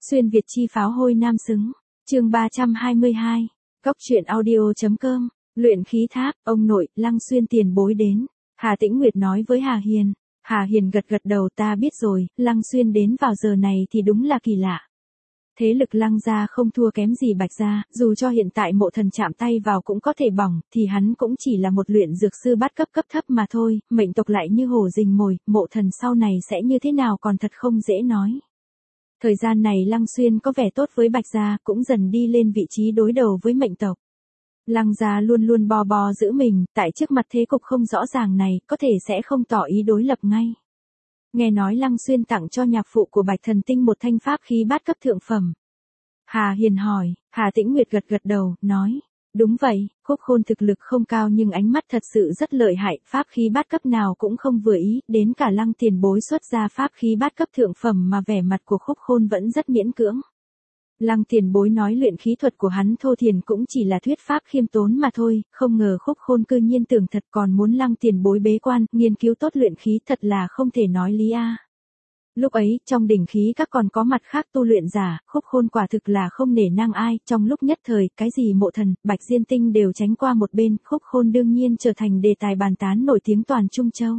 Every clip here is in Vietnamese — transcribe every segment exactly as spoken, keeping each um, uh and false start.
Xuyên Việt chi pháo hôi nam xứng. Chương ba trăm hai mươi hai. Cốc truyện audio.com. Luyện khí tháp, ông nội, Lăng Xuyên tiền bối đến. Hà Tĩnh Nguyệt nói với Hà Hiền. Hà Hiền gật gật đầu, ta biết rồi, Lăng Xuyên đến vào giờ này thì đúng là kỳ lạ. Thế lực Lăng gia không thua kém gì Bạch gia, dù cho hiện tại Mộ Thần chạm tay vào cũng có thể bỏng, thì hắn cũng chỉ là một luyện dược sư bát cấp cấp thấp mà thôi, mệnh tộc lại như hổ rình mồi, Mộ Thần sau này sẽ như thế nào còn thật không dễ nói. Thời gian này Lăng Xuyên có vẻ tốt với Bạch gia, cũng dần đi lên vị trí đối đầu với mệnh tộc. Lăng gia luôn luôn bo bo giữ mình, tại trước mặt thế cục không rõ ràng này, có thể sẽ không tỏ ý đối lập ngay. Nghe nói Lăng Xuyên tặng cho nhạc phụ của Bạch Thần Tinh một thanh pháp khí bát cấp thượng phẩm. Hà Hiền hỏi, Hà Tĩnh Nguyệt gật gật đầu, nói, đúng vậy, Khúc Khôn thực lực không cao nhưng ánh mắt thật sự rất lợi hại, pháp khí bát cấp nào cũng không vừa ý, đến cả Lăng tiền bối xuất ra pháp khí bát cấp thượng phẩm mà vẻ mặt của Khúc Khôn vẫn rất miễn cưỡng. Lăng tiền bối nói luyện khí thuật của hắn thô thiền cũng chỉ là thuyết pháp khiêm tốn mà thôi, không ngờ Khúc Khôn cư nhiên tưởng thật còn muốn Lăng tiền bối bế quan, nghiên cứu tốt luyện khí thật là không thể nói lý a. Lúc ấy, trong đỉnh khí các còn có mặt khác tu luyện giả, Khúc Khôn quả thực là không nể nang ai, trong lúc nhất thời, cái gì Mộ Thần, Bạch Diên Tinh đều tránh qua một bên, Khúc Khôn đương nhiên trở thành đề tài bàn tán nổi tiếng toàn Trung Châu.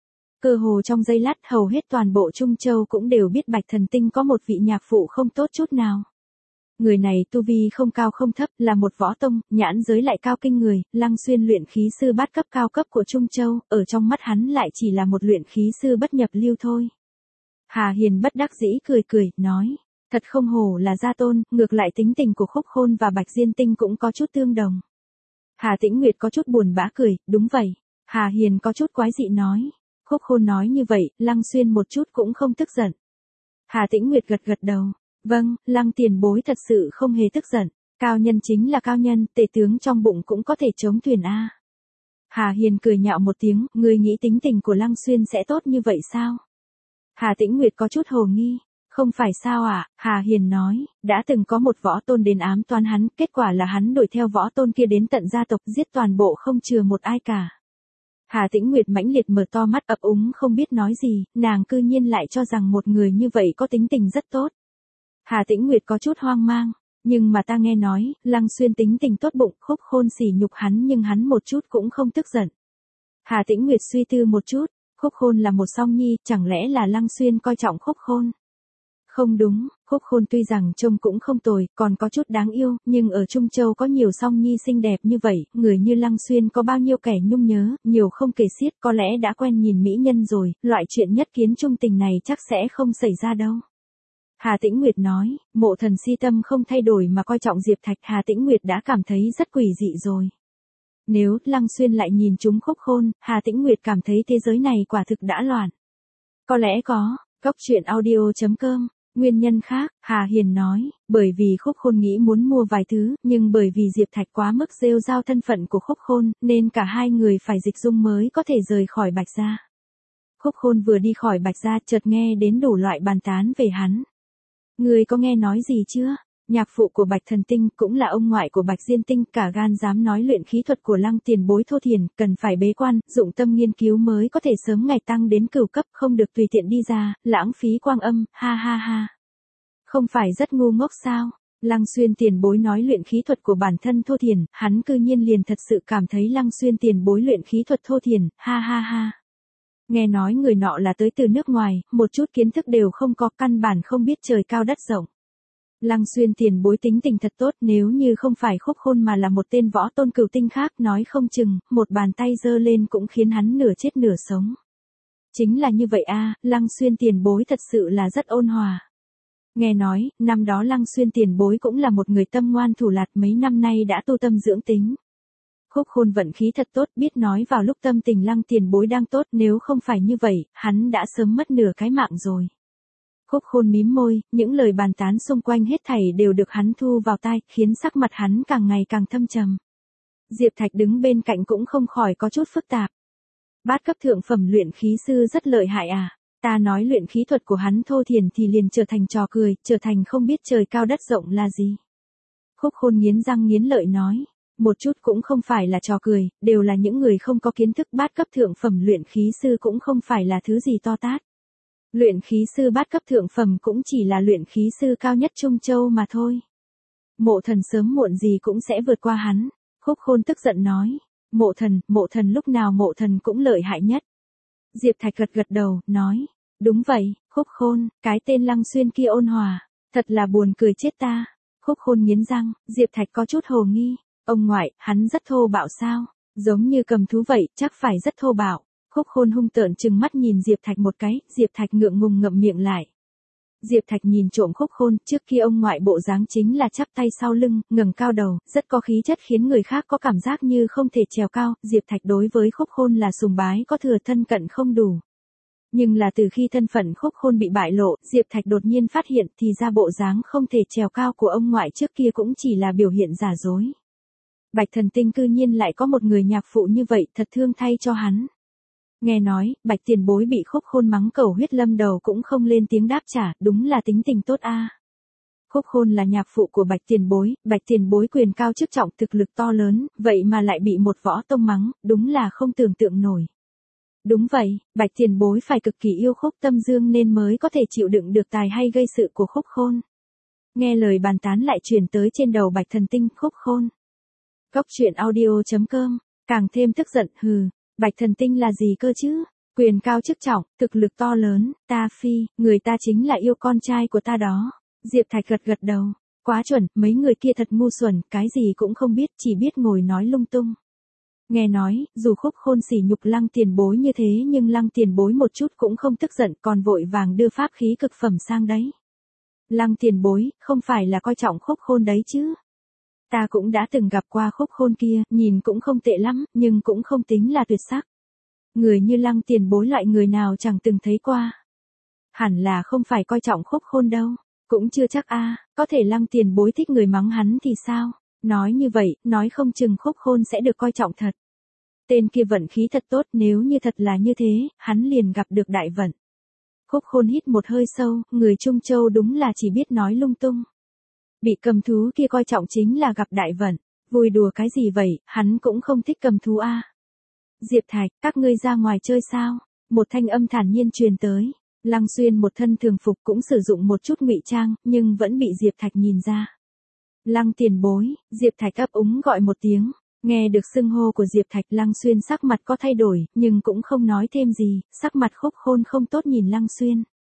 Cơ hồ trong giây lát hầu hết toàn bộ Trung Châu cũng đều biết Bạch Thần Tinh có một vị nhạc phụ không tốt chút nào. Người này tu vi không cao không thấp, là một võ tông, nhãn giới lại cao kinh người, Lăng Xuyên luyện khí sư bát cấp cao cấp của Trung Châu, ở trong mắt hắn lại chỉ là một luyện khí sư bất nhập lưu thôi. Hà Hiền bất đắc dĩ cười cười, nói, thật không hổ là gia tôn, ngược lại tính tình của Khúc Khôn và Bạch Diên Tinh cũng có chút tương đồng. Hà Tĩnh Nguyệt có chút buồn bã cười, đúng vậy. Hà Hiền có chút quái dị nói, Khúc Khôn nói như vậy, Lăng Xuyên một chút cũng không tức giận. Hà Tĩnh Nguyệt gật gật đầu, vâng, Lăng tiền bối thật sự không hề tức giận, cao nhân chính là cao nhân, tể tướng trong bụng cũng có thể chống thuyền a. Hà Hiền cười nhạo một tiếng, ngươi nghĩ tính tình của Lăng Xuyên sẽ tốt như vậy sao? Hà Tĩnh Nguyệt có chút hồ nghi, không phải sao ạ, à? Hà Hiền nói, đã từng có một võ tôn đến ám toán hắn, kết quả là hắn đuổi theo võ tôn kia đến tận gia tộc, giết toàn bộ không chừa một ai cả. Hà Tĩnh Nguyệt mãnh liệt mở to mắt ấp úng không biết nói gì, nàng cư nhiên lại cho rằng một người như vậy có tính tình rất tốt. Hà Tĩnh Nguyệt có chút hoang mang, nhưng mà ta nghe nói, Lăng Xuyên tính tình tốt bụng, Khúc Khôn sỉ nhục hắn nhưng hắn một chút cũng không tức giận. Hà Tĩnh Nguyệt suy tư một chút, Khúc Khôn là một song nhi, chẳng lẽ là Lăng Xuyên coi trọng Khúc Khôn? Không đúng, Khúc Khôn tuy rằng trông cũng không tồi, còn có chút đáng yêu, nhưng ở Trung Châu có nhiều song nhi xinh đẹp như vậy, người như Lăng Xuyên có bao nhiêu kẻ nhung nhớ, nhiều không kể xiết, có lẽ đã quen nhìn mỹ nhân rồi, loại chuyện nhất kiến trung tình này chắc sẽ không xảy ra đâu. Hà Tĩnh Nguyệt nói, Mộ Thần si tâm không thay đổi mà coi trọng Diệp Thạch, Hà Tĩnh Nguyệt đã cảm thấy rất quỷ dị rồi. Nếu Lăng Xuyên lại nhìn chúng Khúc Khôn, Hà Tĩnh Nguyệt cảm thấy thế giới này quả thực đã loạn. Có lẽ có, cốc truyện audio.com. Nguyên nhân khác, Hà Hiền nói, bởi vì Khúc Khôn nghĩ muốn mua vài thứ, nhưng bởi vì Diệp Thạch quá mức rêu rao thân phận của Khúc Khôn, nên cả hai người phải dịch dung mới có thể rời khỏi Bạch gia. Khúc Khôn vừa đi khỏi Bạch gia chợt nghe đến đủ loại bàn tán về hắn. Người có nghe nói gì chưa? Nhạc phụ của Bạch Thần Tinh cũng là ông ngoại của Bạch Diên Tinh, cả gan dám nói luyện khí thuật của Lăng tiền bối thô thiền, cần phải bế quan, dụng tâm nghiên cứu mới có thể sớm ngày tăng đến cửu cấp, không được tùy tiện đi ra, lãng phí quang âm, ha ha ha. Không phải rất ngu ngốc sao? Lăng Xuyên tiền bối nói luyện khí thuật của bản thân thô thiền, hắn cư nhiên liền thật sự cảm thấy Lăng Xuyên tiền bối luyện khí thuật thô thiền, ha ha ha. Nghe nói người nọ là tới từ nước ngoài, một chút kiến thức đều không có, căn bản không biết trời cao đất rộng. Lăng Xuyên tiền bối tính tình thật tốt, nếu như không phải Khúc Khôn mà là một tên võ tôn cửu tinh khác, nói không chừng, một bàn tay giơ lên cũng khiến hắn nửa chết nửa sống. Chính là như vậy a, Lăng Xuyên tiền bối thật sự là rất ôn hòa. Nghe nói, năm đó Lăng Xuyên tiền bối cũng là một người tâm ngoan thủ lạt, mấy năm nay đã tu tâm dưỡng tính. Khúc Khôn vận khí thật tốt, biết nói vào lúc tâm tình Lăng tiền bối đang tốt, nếu không phải như vậy, hắn đã sớm mất nửa cái mạng rồi. Khúc Khôn mím môi, những lời bàn tán xung quanh hết thảy đều được hắn thu vào tai, khiến sắc mặt hắn càng ngày càng thâm trầm. Diệp Thạch đứng bên cạnh cũng không khỏi có chút phức tạp. Bát cấp thượng phẩm luyện khí sư rất lợi hại à, ta nói luyện khí thuật của hắn thô thiền thì liền trở thành trò cười, trở thành không biết trời cao đất rộng là gì. Khúc Khôn nghiến răng nghiến lợi nói, một chút cũng không phải là trò cười, đều là những người không có kiến thức, bát cấp thượng phẩm luyện khí sư cũng không phải là thứ gì to tát. Luyện khí sư bát cấp thượng phẩm cũng chỉ là luyện khí sư cao nhất Trung Châu mà thôi. Mộ Thần sớm muộn gì cũng sẽ vượt qua hắn. Khúc Khôn tức giận nói. Mộ Thần, Mộ Thần lúc nào Mộ Thần cũng lợi hại nhất. Diệp Thạch gật gật đầu, nói. Đúng vậy, Khúc Khôn, cái tên Lăng Xuyên kia ôn hòa. Thật là buồn cười chết ta. Khúc Khôn nghiến răng, Diệp Thạch có chút hồ nghi. Ông ngoại, hắn rất thô bạo sao? Giống như cầm thú vậy, chắc phải rất thô bạo. Khúc Khôn hung tợn trừng mắt nhìn Diệp Thạch một cái, Diệp Thạch ngượng ngùng ngậm miệng lại. Diệp Thạch nhìn trộm Khúc Khôn, trước kia ông ngoại bộ dáng chính là chắp tay sau lưng, ngẩng cao đầu, rất có khí chất khiến người khác có cảm giác như không thể trèo cao. Diệp Thạch đối với Khúc Khôn là sùng bái có thừa, thân cận không đủ. Nhưng là từ khi thân phận Khúc Khôn bị bại lộ, Diệp Thạch đột nhiên phát hiện thì ra bộ dáng không thể trèo cao của ông ngoại trước kia cũng chỉ là biểu hiện giả dối. Bạch Thần Tinh cư nhiên lại có một người nhạc phụ như vậy, thật thương thay cho hắn. Nghe nói, Bạch tiền bối bị Khúc Khôn mắng cầu huyết lâm đầu cũng không lên tiếng đáp trả, đúng là tính tình tốt a. Khúc Khôn là nhạc phụ của Bạch tiền bối, Bạch tiền bối quyền cao chức trọng, thực lực to lớn, vậy mà lại bị một võ tông mắng, đúng là không tưởng tượng nổi. Đúng vậy, Bạch tiền bối phải cực kỳ yêu Khúc Tâm Dương nên mới có thể chịu đựng được tài hay gây sự của Khúc Khôn. Nghe lời bàn tán lại truyền tới trên đầu Bạch Thần Tinh. Khúc Khôn. Cốc truyện audio chấm com, càng thêm tức giận, hừ, Bạch Thần Tinh là gì cơ chứ? Quyền cao chức trọng, thực lực to lớn, ta phi, người ta chính là yêu con trai của ta đó. Diệp Thạch gật gật đầu, quá chuẩn, mấy người kia thật ngu xuẩn, cái gì cũng không biết, chỉ biết ngồi nói lung tung. Nghe nói, dù Khúc Khôn sỉ nhục Lăng tiền bối như thế nhưng Lăng tiền bối một chút cũng không tức giận, còn vội vàng đưa pháp khí cực phẩm sang đấy. Lăng tiền bối, không phải là coi trọng Khúc Khôn đấy chứ? Ta cũng đã từng gặp qua Khúc Khôn kia, nhìn cũng không tệ lắm, nhưng cũng không tính là tuyệt sắc. Người như Lăng tiền bối loại người nào chẳng từng thấy qua. Hẳn là không phải coi trọng Khúc Khôn đâu, cũng chưa chắc a, có thể Lăng tiền bối thích người mắng hắn thì sao? Nói như vậy, nói không chừng Khúc Khôn sẽ được coi trọng thật. Tên kia vận khí thật tốt, nếu như thật là như thế, hắn liền gặp được đại vận. Khúc Khôn hít một hơi sâu, người Trung Châu đúng là chỉ biết nói lung tung. Bị cầm thú kia coi trọng chính là gặp đại vận, vui đùa cái gì vậy, hắn cũng không thích cầm thú a. Diệp Thạch, các ngươi ra ngoài chơi sao? Một thanh âm thản nhiên truyền tới. Lăng Xuyên một thân thường phục cũng sử dụng một chút ngụy trang, nhưng vẫn bị Diệp Thạch nhìn ra. Lăng tiền bối, Diệp Thạch ấp úng gọi một tiếng. Nghe được xưng hô của Diệp Thạch, Lăng Xuyên sắc mặt có thay đổi, nhưng cũng không nói thêm gì, sắc mặt Khúc Khôn không tốt nhìn Lăng Xuyên.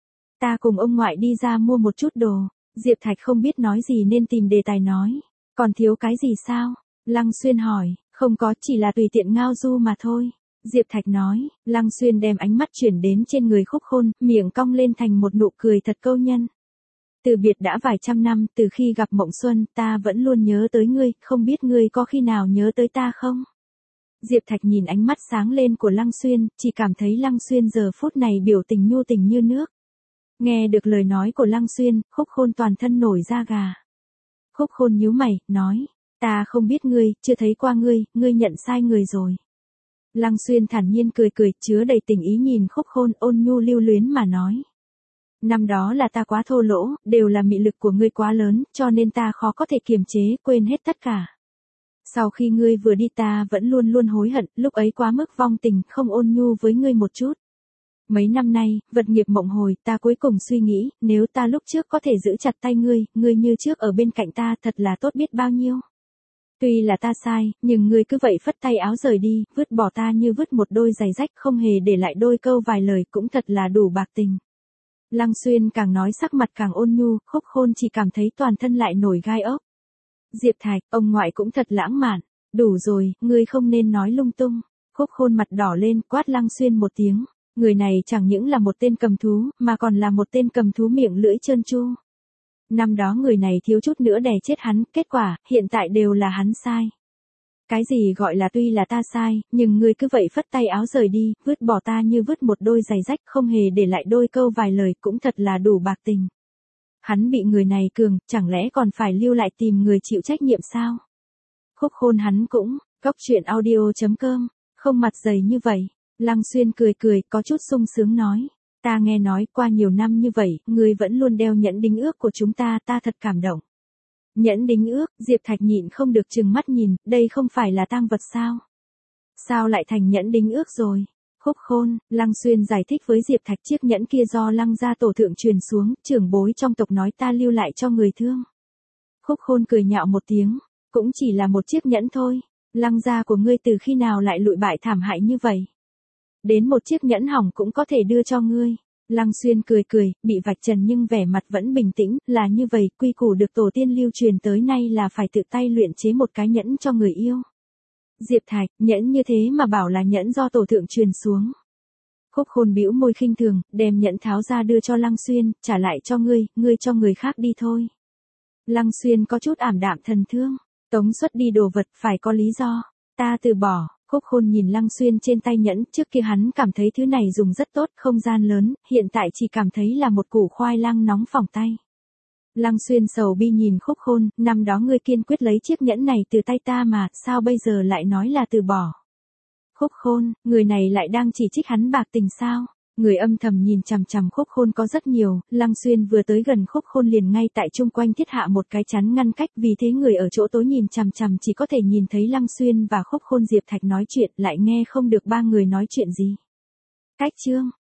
Ta cùng ông ngoại đi ra mua một chút đồ. Diệp Thạch không biết nói gì nên tìm đề tài nói. Còn thiếu cái gì sao? Lăng Xuyên hỏi, không có, chỉ là tùy tiện ngao du mà thôi. Diệp Thạch nói, Lăng Xuyên đem ánh mắt chuyển đến trên người Khúc Khôn, miệng cong lên thành một nụ cười thật câu nhân. Từ biệt đã vài trăm năm, từ khi gặp Mộng Xuân, ta vẫn luôn nhớ tới ngươi, không biết ngươi có khi nào nhớ tới ta không? Diệp Thạch nhìn ánh mắt sáng lên của Lăng Xuyên, chỉ cảm thấy Lăng Xuyên giờ phút này biểu tình nhu tình như nước. Nghe được lời nói của Lăng Xuyên, Khúc Khôn toàn thân nổi da gà. Khúc Khôn nhíu mày, nói, ta không biết ngươi, chưa thấy qua ngươi, ngươi nhận sai người rồi. Lăng Xuyên thản nhiên cười cười, chứa đầy tình ý nhìn Khúc Khôn, ôn nhu lưu luyến mà nói. Năm đó là ta quá thô lỗ, đều là mị lực của ngươi quá lớn, cho nên ta khó có thể kiềm chế, quên hết tất cả. Sau khi ngươi vừa đi ta vẫn luôn luôn hối hận, lúc ấy quá mức vong tình, không ôn nhu với ngươi một chút. Mấy năm nay, vật nghiệp mộng hồi, ta cuối cùng suy nghĩ, nếu ta lúc trước có thể giữ chặt tay ngươi, ngươi như trước ở bên cạnh ta thật là tốt biết bao nhiêu. Tuy là ta sai, nhưng ngươi cứ vậy phất tay áo rời đi, vứt bỏ ta như vứt một đôi giày rách, không hề để lại đôi câu vài lời, cũng thật là đủ bạc tình. Lăng Xuyên càng nói sắc mặt càng ôn nhu, Khúc Khôn chỉ cảm thấy toàn thân lại nổi gai ốc. Diệp Thạch, ông ngoại cũng thật lãng mạn, đủ rồi, ngươi không nên nói lung tung. Khúc Khôn mặt đỏ lên, quát Lăng Xuyên một tiếng. Người này chẳng những là một tên cầm thú, mà còn là một tên cầm thú miệng lưỡi trơn tru. Năm đó người này thiếu chút nữa đè chết hắn, kết quả, hiện tại đều là hắn sai. Cái gì gọi là tuy là ta sai, nhưng ngươi cứ vậy phất tay áo rời đi, vứt bỏ ta như vứt một đôi giày rách, không hề để lại đôi câu vài lời, cũng thật là đủ bạc tình. Hắn bị người này cường, chẳng lẽ còn phải lưu lại tìm người chịu trách nhiệm sao? Khúc Khôn hắn cũng, cốc truyện audio chấm com, không mặt dày như vậy. Lăng Xuyên cười cười, có chút sung sướng nói. Ta nghe nói, qua nhiều năm như vậy, ngươi vẫn luôn đeo nhẫn đính ước của chúng ta, ta thật cảm động. Nhẫn đính ước, Diệp Thạch nhịn không được trừng mắt nhìn, đây không phải là tang vật sao? Sao lại thành nhẫn đính ước rồi? Khúc Khôn, Lăng Xuyên giải thích với Diệp Thạch chiếc nhẫn kia do Lăng gia tổ thượng truyền xuống, trưởng bối trong tộc nói ta lưu lại cho người thương. Khúc Khôn cười nhạo một tiếng, cũng chỉ là một chiếc nhẫn thôi, Lăng gia của ngươi từ khi nào lại lụi bại thảm hại như vậy? Đến một chiếc nhẫn hỏng cũng có thể đưa cho ngươi. Lăng Xuyên cười cười, bị vạch trần nhưng vẻ mặt vẫn bình tĩnh, là như vậy, quy củ được tổ tiên lưu truyền tới nay là phải tự tay luyện chế một cái nhẫn cho người yêu. Diệp Thạch, nhẫn như thế mà bảo là nhẫn do tổ thượng truyền xuống. Khúc Khôn bĩu môi khinh thường, đem nhẫn tháo ra đưa cho Lăng Xuyên, trả lại cho ngươi, ngươi cho người khác đi thôi. Lăng Xuyên có chút ảm đạm thần thương, tống xuất đi đồ vật phải có lý do, ta từ bỏ. Khúc Khôn nhìn Lăng Xuyên trên tay nhẫn, trước kia hắn cảm thấy thứ này dùng rất tốt, không gian lớn, hiện tại chỉ cảm thấy là một củ khoai lang nóng phỏng tay. Lăng Xuyên sầu bi nhìn Khúc Khôn, năm đó ngươi kiên quyết lấy chiếc nhẫn này từ tay ta mà, sao bây giờ lại nói là từ bỏ? Khúc Khôn, người này lại đang chỉ trích hắn bạc tình sao? Người âm thầm nhìn chằm chằm Khúc Khôn có rất nhiều, Lăng Xuyên vừa tới gần Khúc Khôn liền ngay tại chung quanh thiết hạ một cái chắn ngăn cách, vì thế người ở chỗ tối nhìn chằm chằm chỉ có thể nhìn thấy Lăng Xuyên và Khúc Khôn Diệp Thạch nói chuyện, lại nghe không được ba người nói chuyện gì. Cách chương